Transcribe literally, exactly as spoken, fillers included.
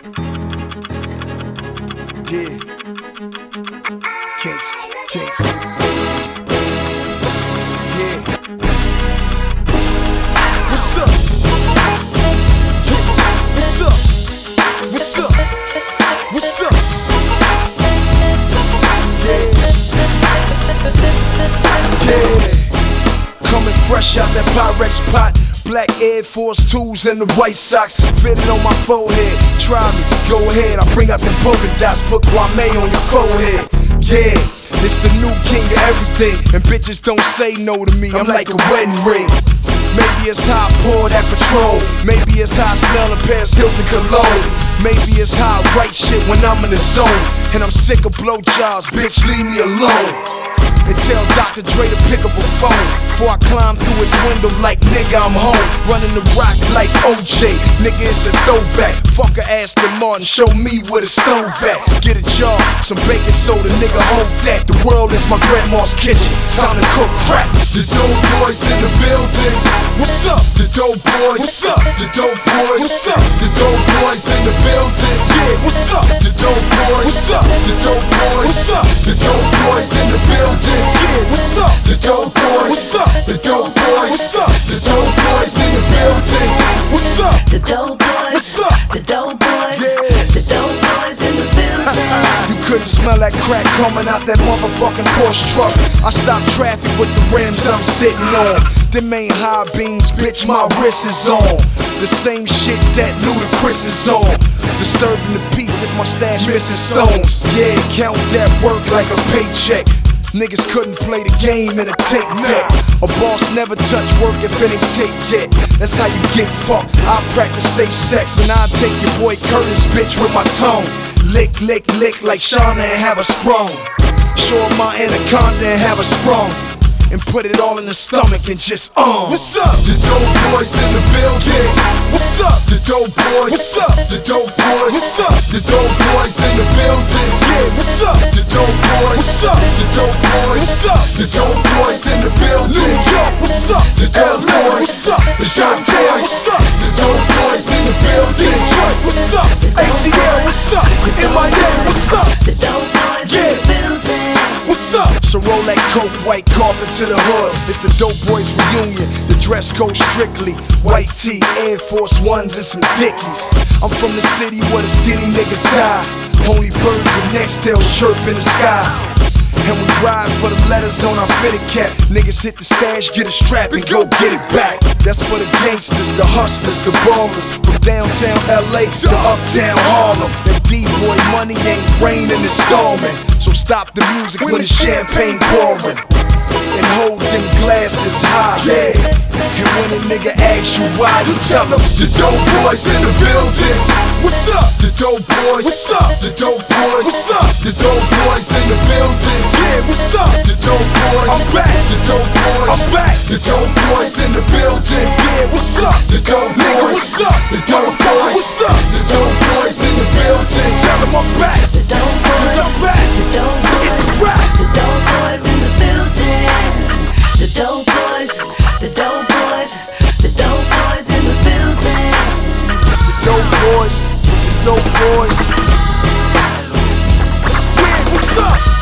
Yeah. Kinks, kinks. Yeah. What's up? Yeah. What's up? What's up? What's up? Yeah. Yeah. Coming fresh out that Pyrex pot. Black Air Force twos and the white socks fitted on my forehead. Try me, go ahead. I bring out the polka dots, put Kwame on your forehead. Yeah, it's the new king of everything, and bitches don't say no to me. I'm like a wedding ring. Maybe it's how I pour that Patron. Maybe it's how I smell a Paris Hilton cologne. Maybe it's how I write shit when I'm in the zone. And I'm sick of blowjobs, bitch, leave me alone. And tell Doctor Dre to pick up a phone before I climb through his window like nigga I'm home. Running the rock like O J, nigga it's a throwback. Fuck a Aston Martin, show me where the stove at. Get a jar, some baking soda, nigga hold that. The world is my grandma's kitchen, time to cook crap. The dope boys in the building. What's up? The dope boys. What's up? The dope boys. What's up? The dope boys in the building. Yeah, what's up? The dope boys. What's up? The dope boys. What's up? The dope boys in the building. Yeah, what's up? The dope boys. What's up? The dope boys. What's up? The dope boys in the building. What's up? The dope boys. What's up? The dope boys. Yeah. The dope boys in the building. You couldn't smell that crack coming out that motherfucking Porsche truck. I stopped traffic with the rims I'm sitting on. Them ain't high beams, bitch, my wrist is on. The same shit that Ludacris is on. Disturbing the peace if my stash missing stones. Yeah, count that work like a paycheck. Niggas couldn't play the game in a tape deck. A boss never touch work if it ain't tape yet. That's how you get fucked. I practice safe sex and I take your boy Curtis, bitch, with my tongue. Lick, lick, lick like Shauna and have a sprung. Show my anaconda and have a sprung. And put it all in the stomach and just uh What's up? The dope boys in the building. What's up? The dope boys. What's up? The dope boys. What's up? The dope boys in the building. Yeah, what's up? The dope boys. What's up? The dope boys. What's up? The dope boys in the building. New York, what's up? The dope L A, boys. what's up? The dope Chi-Town, boys. what's up? The dope boys in the building. Detroit, what's up? A T L, what's up? M I A, what's up? The dope boys Yeah. in the building. What's up? So roll that coke, white carpet to the hood. It's the Dope Boys reunion. The dress code strictly white tee, Air Force Ones and some Dickies. I'm from the city where the skinny niggas die. Only birds and nexttails chirp in the sky. And we ride for the letters on our fitted cap. Niggas hit the stash, get a strap and go get it back. That's for the gangsters, the hustlers, the ballers. From downtown L A to uptown Harlem. That D-boy money ain't raining, it's storming. So stop the music when the champagne pouring. And hold them glasses high. Yeah. And when a nigga asks you why, you tell him The dope boys in the building. what's up? The dope boys. What's up? The dope boys. What's up? The dope boys in the building. Yeah, what's up? The dope boys. I'm back. The dope boys. I'm back. The dope boys in the building. Yeah, what's up? The dope Nigga, boys. what's up? The dope boys. What's up? The dope boys in the building. Tell him I'm back. The dope boys. Cause I'm back. The dope boys. It's a rap. The dope boys in the building. The dope boys. The dope boys. The dope boys in the building. The dope boys. The dope boys. Yeah, what's up?